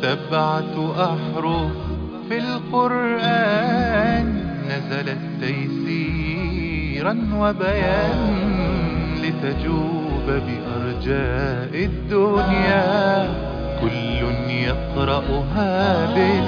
7 أحرف في القرآن نزلت تيسيرا وبيان لتجوب بأرجاء الدنيا، كل يقرأها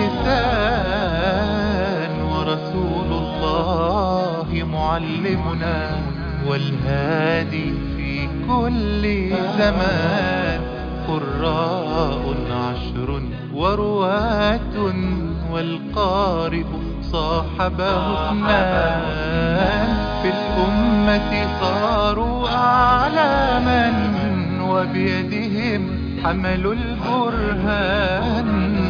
بلسان، ورسول الله معلمنا والهادي في كل زمان. قراء 10 ورواة والقارئ صاحبه 2، في الأمة صاروا أعلاما وبيدهم حملوا البرهان.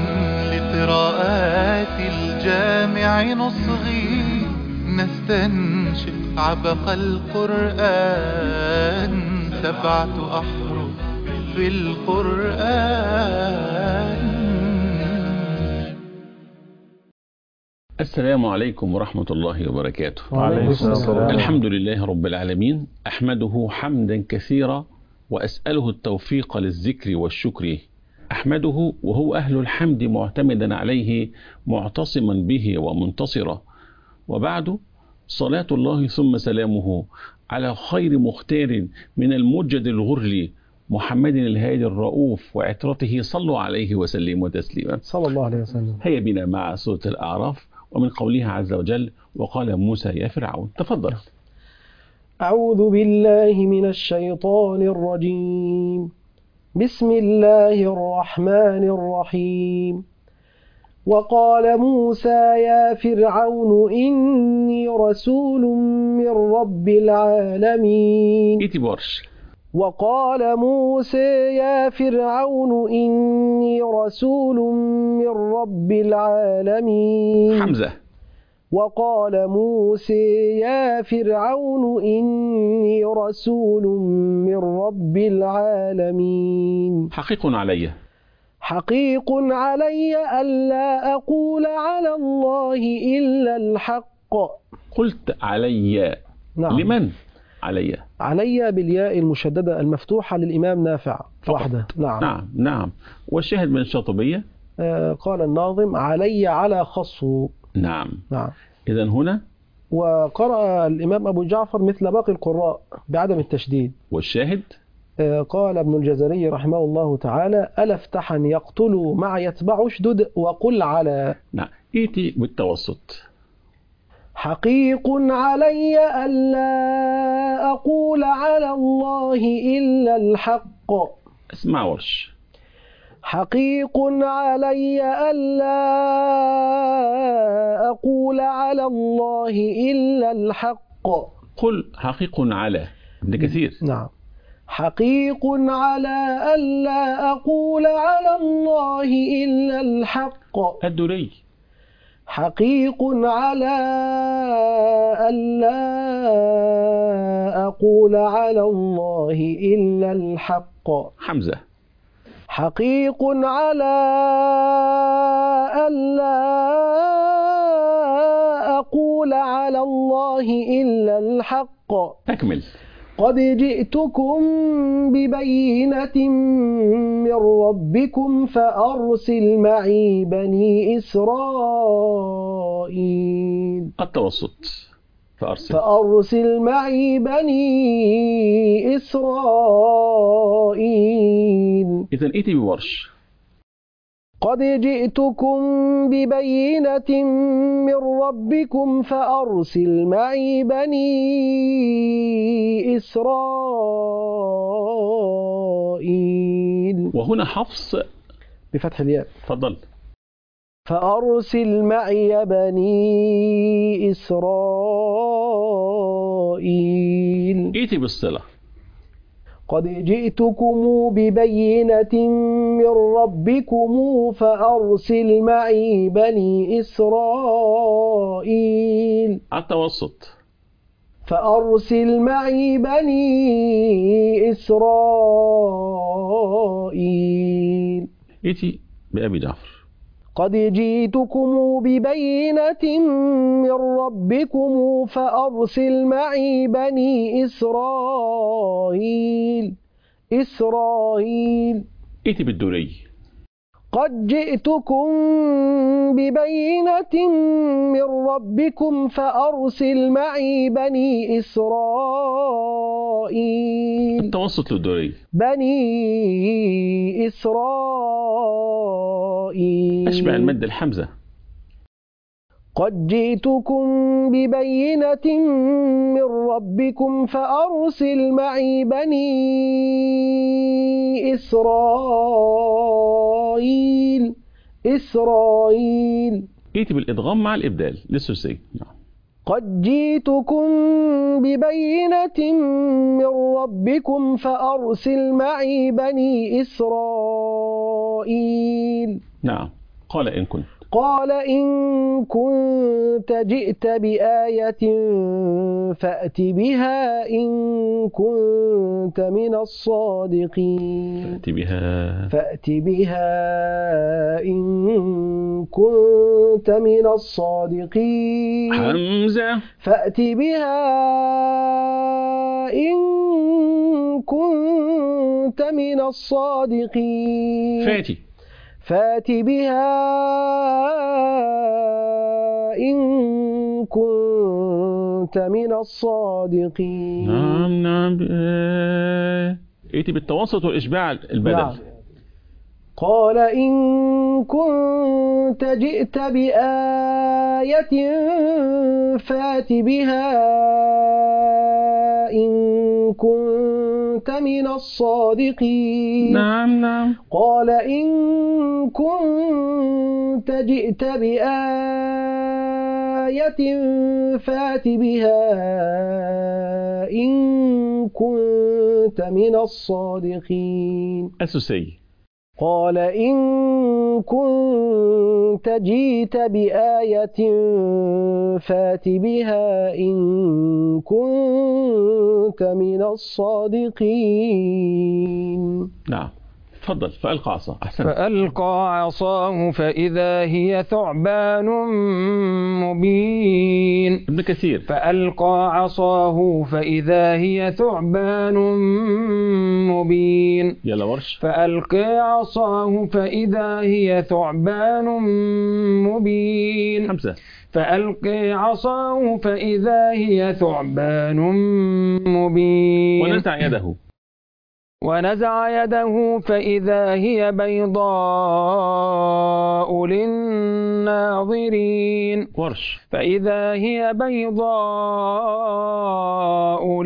لقراءات الجامع نصغي نستنشق عبق القرآن، 7 أحرف في القرآن. السلام عليكم ورحمة الله وبركاته. وعليكم السلام. الحمد لله رب العالمين، أحمده حمدا كثيرا وأسأله التوفيق للذكر والشكر. أحمده وهو أهل الحمد معتمدا عليه معتصما به ومنتصرا، وبعد صلاة الله ثم سلامه على خير مختار من المجد الغرل محمد الهادي الرؤوف وعترته، صلوا عليه وسلموا تسليما صلى الله عليه وسلم. هيا بنا مع سورة الأعراف ومن قولها عز وجل: وقال موسى يا فرعون. تفضل. أعوذ بالله من الشيطان الرجيم. بسم الله الرحمن الرحيم. وقال موسى يا فرعون إني رسول من رب العالمين. إتبارش. وقال موسى يا فرعون إني رسول من رب العالمين. حمزة. وقال موسى يا فرعون إني رسول من رب العالمين. حقيق علي. حقيق علي ألا أقول على الله إلا الحق. قلت علي. نعم. لمن علي؟ علي بالياء المشددة المفتوحة للإمام نافع وحده. نعم. والشاهد من الشاطبية قال الناظم علي على خصه. نعم. إذن هنا وقرأ الإمام أبو جعفر مثل باقي القراء بعدم التشديد. والشاهد قال ابن الجزري رحمه الله تعالى: ألا افتحا يقتل مع يتبع اشدد وقل على. نعم. إيتي بالتوسط. حقيق علي ألا أقول على الله إلا الحق. اسمع ورش. حقيق علي ألا أقول على الله إلا الحق. قل حقيق على ابن كثير. نعم. حقيق على ألا أقول على الله إلا الحق. الدري. حقيق على ألا أقول على الله إلا الحق. حمزة. حقيق على ألا أقول على الله إلا الحق. أكمل. قد جئتكم ببينة من ربكم فأرسل معي بني إسرائيل. التوسط. فأرسل معي بني إسرائيل. إذن إيتي بورش. قد جئتكم ببينة من ربكم فأرسل معي بني إسرائيل. وهنا حفص بفتح الياء. تفضل. فأرسل معي بني إسرائيل. إيتي بالصلة. قد جئتكم ببينة من ربكم فأرسل معي بني إسرائيل. التوسط. فأرسل معي بني إسرائيل. إيتي بأبي جعفر. قد جئتكم ببينة من ربكم فأرسل معي بني إسرائيل. إيتي بالدوري. قد جئتكم ببينة من ربكم فأرسل معي بني إسرائيل. التوسط للدوري. بني إسرائيل. أشبه المد الحمزة. قد جئتكم ببينة من ربكم فأرسل معي بني إسرائيل. إسرائيل. ائتي بالإدغام مع الإبدال للثلثي. قد جئتكم ببينة من ربكم فأرسل معي بني إسرائيل. نعم. قال إن كنت. قال إن كنت جئت بآية فأت بها إن كنت من الصادقين. فأت بها إن كنت من الصادقين. حمزة. فأت بها إن كنت من الصادقين. فأت بها إن كنت من الصادقين. نعم. ائتي بالتوسط والإشباع البدل. نعم. قال إن كنت جئت بآية فأت بها إن كنت من الصادقين. نعم. قال إن كنت جئت بآية فأت بها إن كنت من الصادقين. الثلثي. قال إن كنت جئت بآية فأت بها إن كنت من الصادقين. نعم. تفضل. فألقى عصاه. أحسن. فألقى عصاه فإذا هي ثعبان مبين. ابن كثير. فألقى عصاه فإذا هي ثعبان مبين. يلا ورش. فألقى عصاه فإذا هي ثعبان مبين. حمزة. فألقى عصاه فإذا هي ثعبان مبين. ونزع يده فإذا هي بيضاء للناظرين. ورش. فإذا هي بيضاء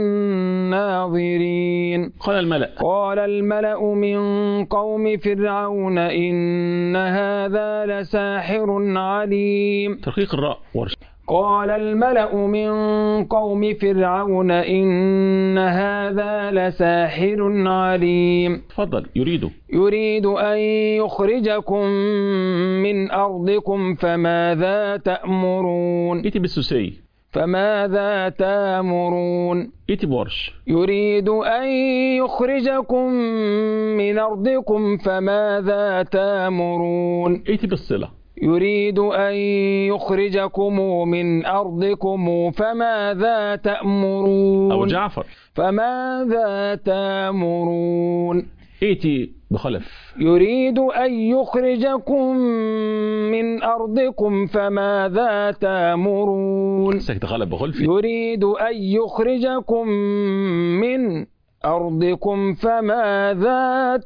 للناظرين. قال الملأ من قوم فرعون إن هذا لساحر عليم. ترقيق الراء. ورش. قال الملأ من قوم فرعون إن هذا لساحر عليم. تفضل. يريد أن يخرجكم من أرضكم فماذا تأمرون. ائتي بالثلثي. فماذا تأمرون. ائتي بورش. يريد أن يخرجكم من أرضكم فماذا تأمرون. ائتي بالصلة. يريد أن يخرجكم من أرضكم فماذا تأمرون. أبو جعفر. فماذا تأمرون. ائتي بخلف. يريد أن يخرجكم من أرضكم فماذا تأمرون. سكت غلب بخلف. يريد أن يخرجكم من أرضكم فماذا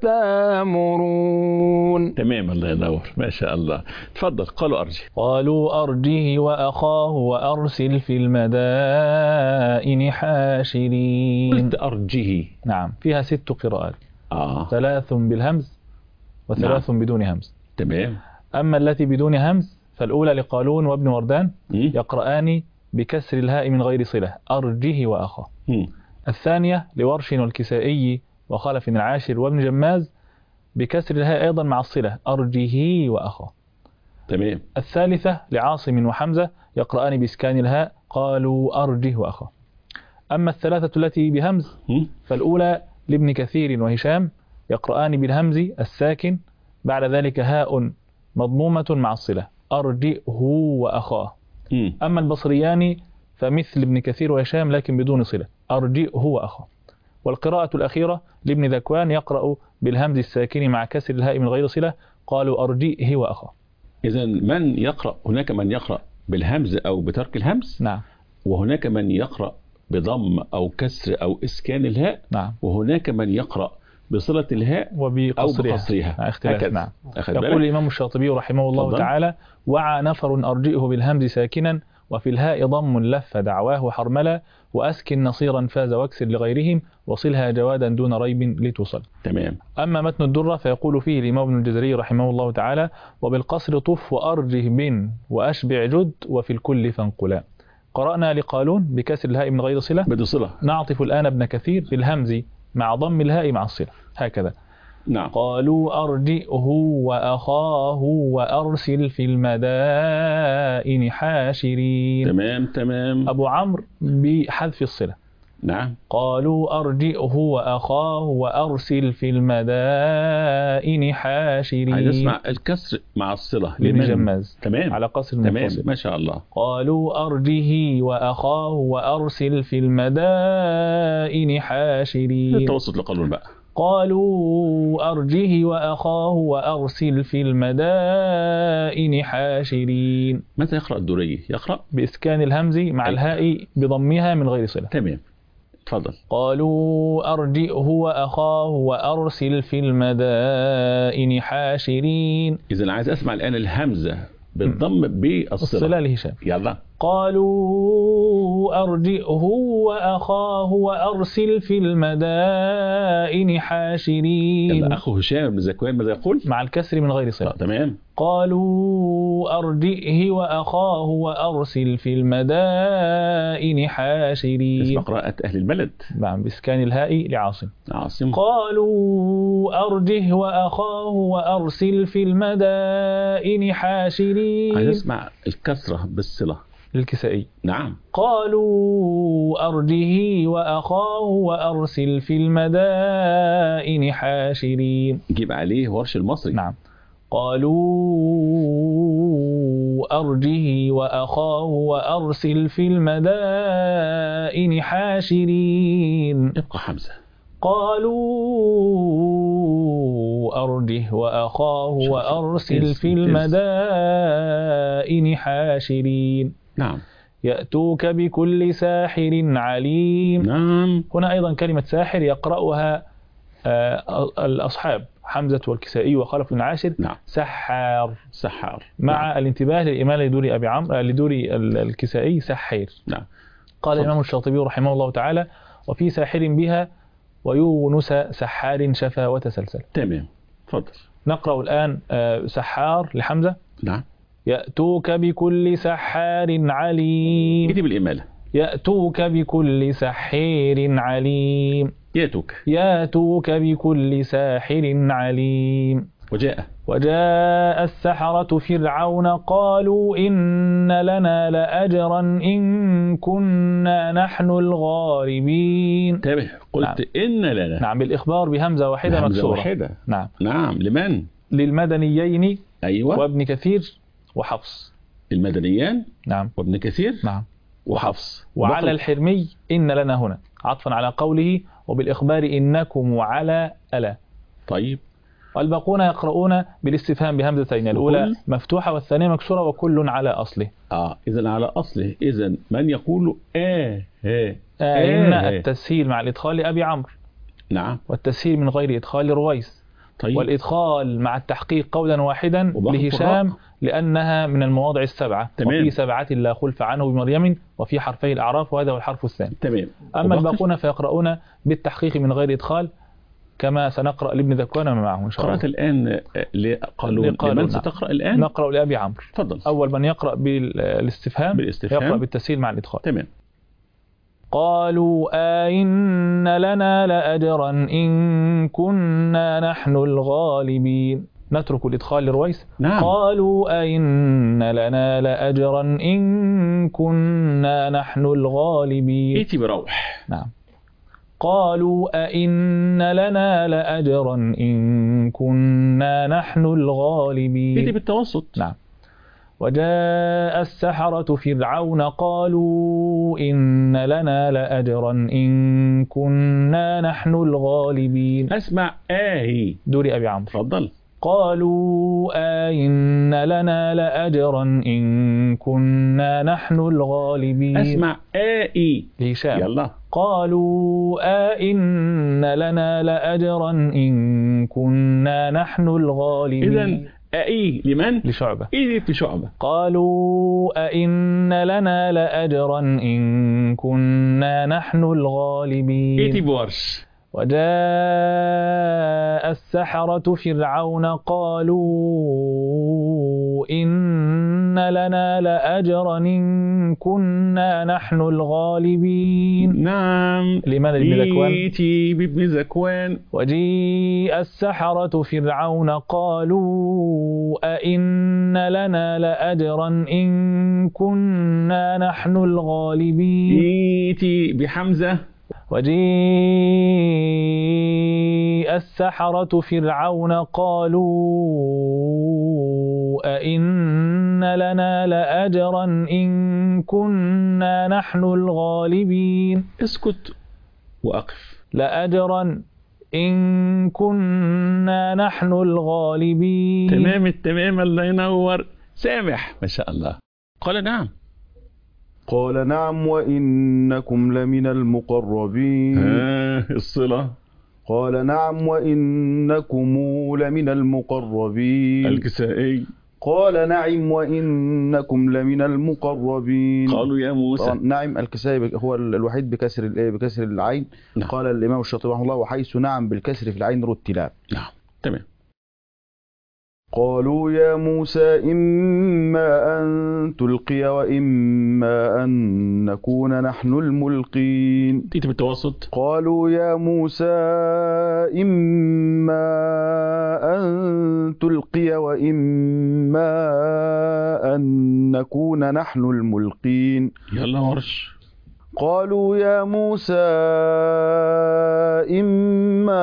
تأمرون. تمام. الله ينور. ما شاء الله. تفضل. قالوا أرجه وأخاه وأرسل في المدائن حاشرين. قلت أرجه. نعم. فيها 6 قراءات. 3 بالهمز و3 بدون همز. تمام. أما التي بدون همز فالأولى لقالون وابن وردان يقرآن بكسر الهاء من غير صلة. أرجه وأخاه. الثانية لورش والكسائي وخلف العاشر وابن جماز بكسر الهاء أيضا مع الصلة. أرجه وأخاه. تمام. الثالثة لعاصم وحمزة يقرآن بإسكان الهاء قالوا أرجه وأخاه. أما الثلاثة التي بهمز فالأولى لابن كثير وهشام يقرآن بالهمز الساكن بعد ذلك هاء مضمومة مع الصلة. أرجئه وأخاه. أما البصريان فمثل ابن كثير وهشام لكن بدون صلة. أرجئه وأخاه. والقراءة الأخيرة لابن ذكوان يقرأ بالهمز الساكن مع كسر الهاء من غير صلة. قالوا أرجئه وأخاه. إذا من يقرأ، هناك من يقرأ بالهمز أو بترك الهمز، نعم. وهناك من يقرأ بضم أو كسر أو إسكان الهاء، نعم. وهناك من يقرأ بصلة الهاء أو بقصرها. اختلاف. هكذا. نعم. أخذ يقول بالك؟ الإمام الشاطبي رحمه الله تفضل. تعالى: وعى نفر أرجئه بالهمز ساكنا، وفي الهاء ضم لف دعواه حرملا، وأسكن نصيرا فاز واكسر لغيرهم، وصلها جوادا دون ريب لتوصل. تمام. أما متن الدرة فيقول فيه الإمام ابن الجزري رحمه الله تعالى: وبالقصر طف وأرجه بن وأشبع جد وفي الكل فانقلا. قرأنا لقالون بكسر الهاء من غير صلة، بدون صلة. نعطف الآن ابن كثير بالهمز مع ضم الهاء مع الصلة، هكذا. نعم. قالوا أرجئه وأخاه وأرسل في المدائن حاشرين. تمام. أبو عمرو بحذف الصلة. نعم. قالوا أرجئه وأخاه وأرسل في المدائن حاشرين. عايز اسمع الكسر مع الصلة لابن جماز. تمام. على قصر تمام. المنفصل. ما شاء الله. قالوا أرجه وأخاه وأرسل في المدائن حاشرين. التوسط لقالون بقى. قالوا أرجه وأخاه وأرسل في المدائن حاشرين. متى يقرأ الدوري؟ يقرأ بإسكان الهمز مع الهاء بضمها من غير صلة. تمام. تفضل. قالوا أرجئه وأخاه وأرسل في المدائن حاشرين. إذا عايز أسمع الآن الهمزة بالضم بالصلة. الصلة لهشام. يلا. قالوا أرجئه وأخاه وأرسل في المدائن حاشرين. يلا. أخو هشام بن زكوان ماذا يقول؟ مع الكسر من غير صلة. تمام. قالوا أرجئه وأخاه وأرسل في المدائن حاشرين. اسمع قراءة أهل البلد. نعم. بإسكان الهاء لعاصم. عاصم. قالوا أرجه وأخاه وأرسل في المدائن حاشرين. عايز أسمع الكسرة بالصلة. للكسائي. نعم. قالوا أرجه وأخاه وأرسل في المدائن حاشرين. جيب عليه ورش المصري. نعم. قالوا أرجه وأخاه وأرسل في المدائن حاشرين. ابقى حمزة. قالوا أرجه وأخاه وأرسل في المدائن حاشرين. نعم. يأتوك بكل ساحر عليم. نعم. هنا أيضا كلمة ساحر يقرأها الأصحاب حمزة والكسائي وخلف بن عاشر. نعم. سحار. مع نعم. الانتباه للإمام لدوري أبي عمرو لدوري الكسائي سحير. نعم. قال الإمام الشاطبي رحمه الله تعالى: وفي ساحر بها ويونس سحار شفا وتسلسل. تمام. تفضل. نقرأ الآن سحار لحمزة. نعم. يأتوك بكل سحار عليم. اكتب الإمالة. يأتوك بكل سحير عليم. يأتوك بكل ساحر عليم. وجاء السحرة فرعون قالوا إن لنا لأجرا إن كنا نحن الغالبين. انتبه. قلت نعم. إن لنا. نعم. بالإخبار بهمزة واحدة مكسورة. واحدة. نعم. نعم. لمن؟ للمدنيين. أيوة. وابن كثير وحفص. المدنيان. نعم. وابن كثير. نعم. وحفص. وعلى الحرمي إن لنا هنا عطفا على قوله وبالإخبار إنكم وعلى ألا. طيب. والباقون يقرؤون بالاستفهام بهمزتين، الأولى مفتوحة والثانية مكسورة وكل على أصله. إذن على أصله. إذن من يقول إن التسهيل مع الإدخال لأبي عمرو. نعم. والتسهيل من غير إدخال لرويس. طيب. والإدخال مع التحقيق قولا واحدا لهشام لأنها من المواضع السبعة. تمام. وفي 7 لا خلف عنه بمريم وفي حرفي الأعراف وهذا هو الحرف الثاني. تمام. أما الباقون فيقرؤون بالتحقيق من غير إدخال كما سنقرأ لابن ذكوان معه إن شاء الله. قرأت الآن لقالون. لمن ستقرأ الآن؟ نقرأ لأبي عمرو. تفضل. أول من يقرأ بالاستفهام يقرأ بالتسهيل مع الإدخال. تمام. قالوا أئن لنا لأجرا إن كنا نحن الغالبين. نترك الإدخال لرويس. نعم. قالوا أئن لنا لأجرا إن كنا نحن الغالبين. إيتي بروح. نعم. قالوا أئن لنا لأجرا إن كنا نحن الغالبين. إيتي بالتوسط. نعم. وجاء السحرة فرعون قالوا إن لنا لأجرا إن كنا نحن الغالبين. أسمع دوري أبي عمرو. تفضل. قالوا أئن لنا لأجرا إن كنا نحن الغالبين. أسمع آئي لهشام. يلا. قالوا أئن لنا لأجرا إن كنا نحن الغالبين. إذن آئي لمن؟ لشعبة. إيه في شعبة. قالوا أئن لنا لأجرا إن كنا نحن الغالبين. إيه بورش. وجاء السحرة فرعون قالوا إن لنا لأجرا إن كنا نحن الغالبين. نعم. لماذا ابن ذكوان؟ إيتي بابن ذكوان. وجيء السحرة فرعون قالوا أئن لنا لأجرا إن كنا نحن الغالبين. إيتي بحمزة. وجيء السحرة فرعون قالوا أئن لنا لأجرا إن كنا نحن الغالبين. اسكت وأقف. لأجرا إن كنا نحن الغالبين. تمام التمام، الله ينور. سامح ما شاء الله. قال نعم. قال نعم وإنكم لمن المقربين. الصلة. قال نعم وإنكم لمن المقربين. الكسائي. قال نعم وإنكم لمن المقربين. قالوا يا موسى. نعم الكسائي هو الوحيد بكسر العين. نعم. قال الإمام الشاطبي رحمه الله وحيث نعم بالكسر في العين رتلا. نعم تمام. قالوا يا موسى إما أن تلقي وإما أن نكون نحن الملقين. تيجي بالتوسط. قالوا يا موسى إما أن تلقي وإما أن نكون نحن الملقين. يلا ورش. قالوا يا موسى إما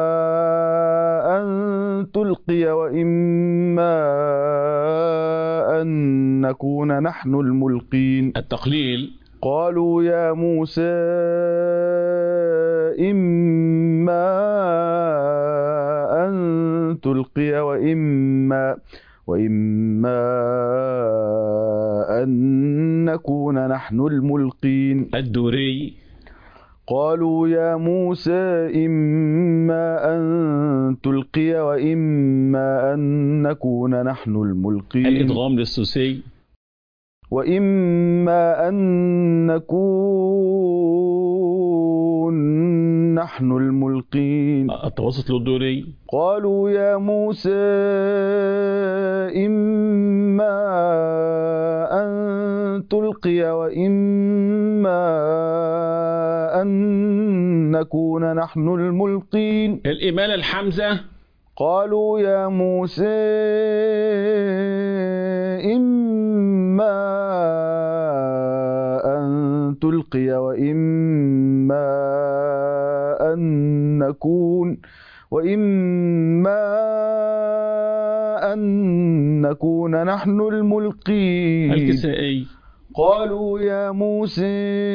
أن تلقي وإما أن نكون نحن الملقين. التقليل. قالوا يا موسى إما أن تلقي وإما أن نكون نحن الملقين. الدوري. قالوا يا موسى إما أن تلقي وإما أن نكون نحن الملقين. الإدغام للسوسي. وإما أن نكون نحن الملقين. التوسط للدوري. قالوا يا موسى إما أن تلقي وإما أن نكون نحن الملقين. الإمالة الحمزة. قالوا يا موسى إما أن تلقي وإما أن نكون نحن الملقين. الكسائي. قالوا يا موسى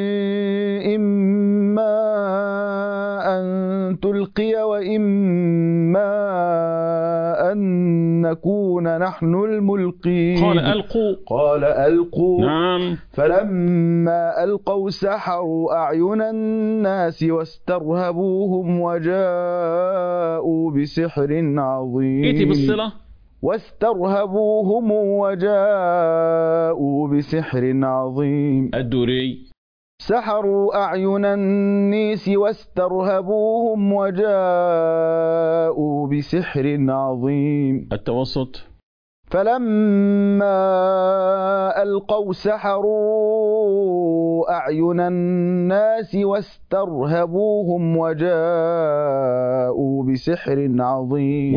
إما أن تلقي وإما أن نكون نحن الملقين. قال ألقوا. قال ألقوا. نعم. فلما ألقوا سحروا أعين الناس واسترهبوهم وجاءوا بسحر عظيم. إيتي بالصلة. واسترهبوهم وجاءوا بسحر عظيم. الدوري. سحروا أعين الناس واسترهبوهم وجاءوا بسحر عظيم. التوسط. فلما ألقوا سحروا أعين الناس واسترهبوهم وجاءوا بسحر عظيم.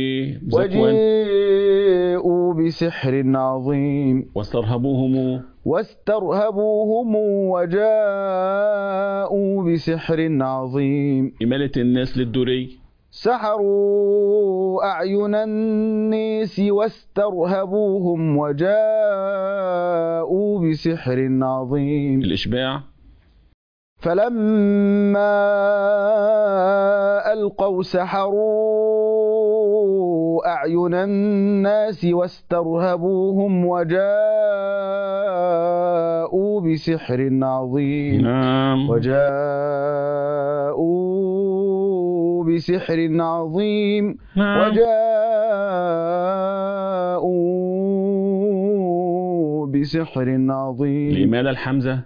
وجاءوا بسحر عظيم. واسترهبوهم وجاءوا بسحر عظيم. إمالة الناس للدوري. سحروا أعين الناس واسترهبوهم وجاءوا بسحر عظيم. الإشباع. فلما ألقوا سحروا أعين الناس واسترهبوهم وجاءوا بسحر عظيم. نعم. وجاءوا بسحر عظيم. نعم. وجاءوا بسحر عظيم. لماذا الحمزة؟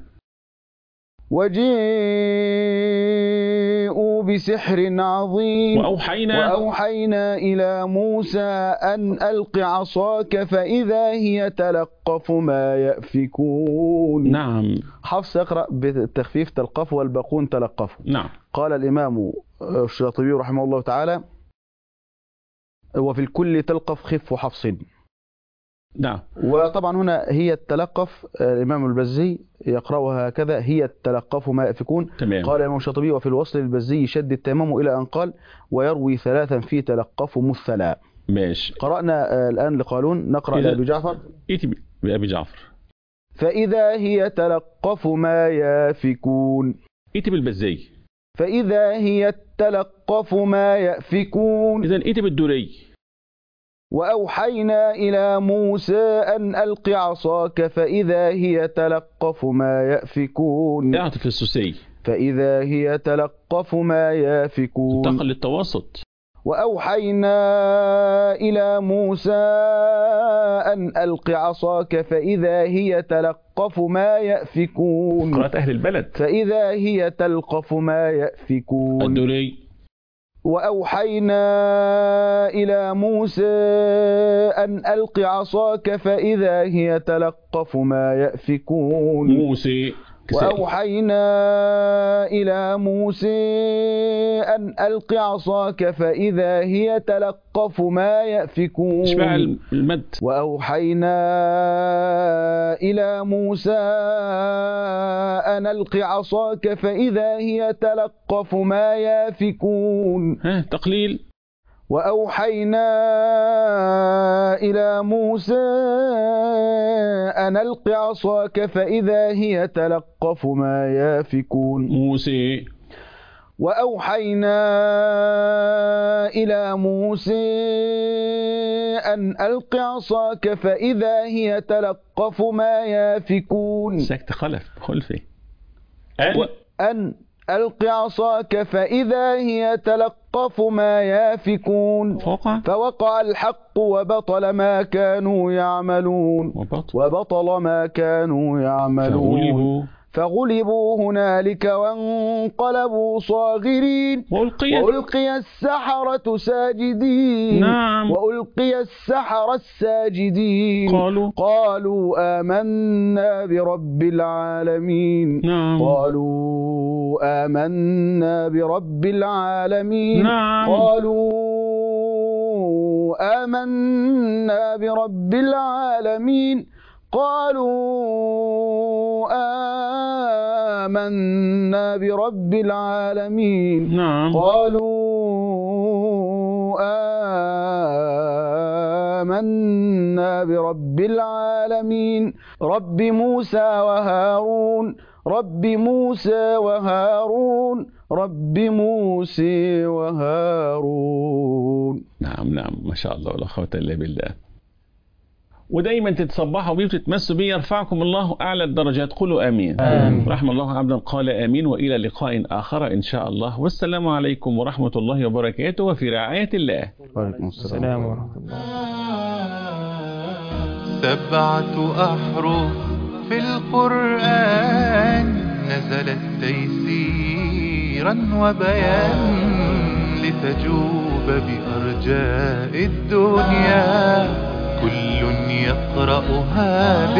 وجاءوا بسحر عظيم. وأوحينا إلى موسى أن ألق عصاك فإذا هي تلقف ما يأفكون. نعم. حفص يقرأ بالتخفيف تلقف والباقون تلقفوا. نعم. قال الإمام الشاطبي رحمه الله تعالى: وفي الكل تلقف خف حفص. نعم. وطبعا هنا هي التلقف، الإمام البزي يقرأها هكذا: هي التلقف ما يأفكون. تمام. قال الإمام الشاطبي: وفي الوصل البزي شد التمام إلى أن قال: ويروي ثلاثا في تلقف مثلا. ماشي. قرأنا الآن لقالون، نقرأ لأبي جعفر. ائتي بأبي جعفر. فإذا هي تلقف ما يافكون. ائتي بالبزي. فإذا هي تلقف ما يأفكون. إذن ائتي بالدوري. وأوحينا إلى موسى أن ألق عصاك فإذا هي تلقف ما يأفكون. اعطف السوسي. فإذا هي تلقف ما يافكون. انتقل للتوسط. وأوحينا إلى موسى أن ألق عصاك فإذا هي تلقف ما يأفكون. قراءة أهل البلد. فإذا هي تلقف ما يأفكون. الدوري. وأوحينا إلى موسى أن ألق عصاك فإذا هي تلقف ما يأفكون. موسى. وأوحينا إلى موسى أن ألق عصاك فإذا هي تلقف ما يأفكون. اشبع المد. وأوحينا إلى موسى أن ألق عصاك فإذا هي تلقف ما يافكون. تقليل. وأوحينا إلى موسى أن ألق عصاك فإذا هي تلقف ما يافكون. موسى. وأوحينا إلى موسى أن ألق عصاك فإذا هي تلقف ما يافكون. سكت خلفي. أن ألق عصاك فإذا هي تلقف ما يافكون. فوقع الحق وبطل ما كانوا يعملون. وبطل ما كانوا يعملون. فغلبوا هنالك وانقلبوا صاغرين. وألقي السحرة ساجدين. نعم. وألقي السحرة الساجدين. قالوا آمنا برب العالمين. نعم. قالوا آمنا برب العالمين. نعم. قالوا آمنا برب العالمين. قالوا آمنا برب العالمين. نعم. قالوا آمنا برب العالمين. رب موسى وهارون. رب موسى وهارون. رب موسى وهارون. نعم نعم، ما شاء الله ولا قوة إلا بالله. ودايما تتصبحوا بيه وتتمسوا بيه، يرفعكم الله أعلى الدرجات. قولوا آمين. رحم الله عبدا قال آمين. وإلى لقاء آخر إن شاء الله، والسلام عليكم ورحمة الله وبركاته، وفي رعاية الله. وعليكم السلام ورحمة الله. 7 أحرف في القرآن نزلت تيسيرا وبيان لتجوب بأرجاء الدنيا، كل يقرأها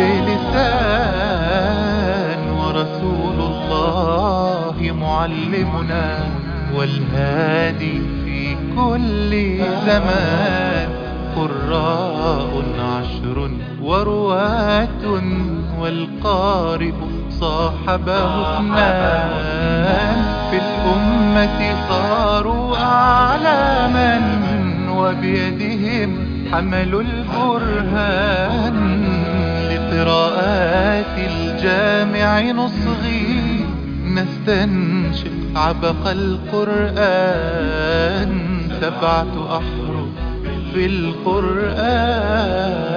بلسان، ورسول الله معلمنا والهادي في كل زمان. قراء 10 ورواة والقارئ صاحبه 2، في الأمة صاروا أعلاما وبيدهم حملوا البرهان. لقراءات الجامع نصغي نستنشق عبق القرآن. 7 أحرف في القرآن.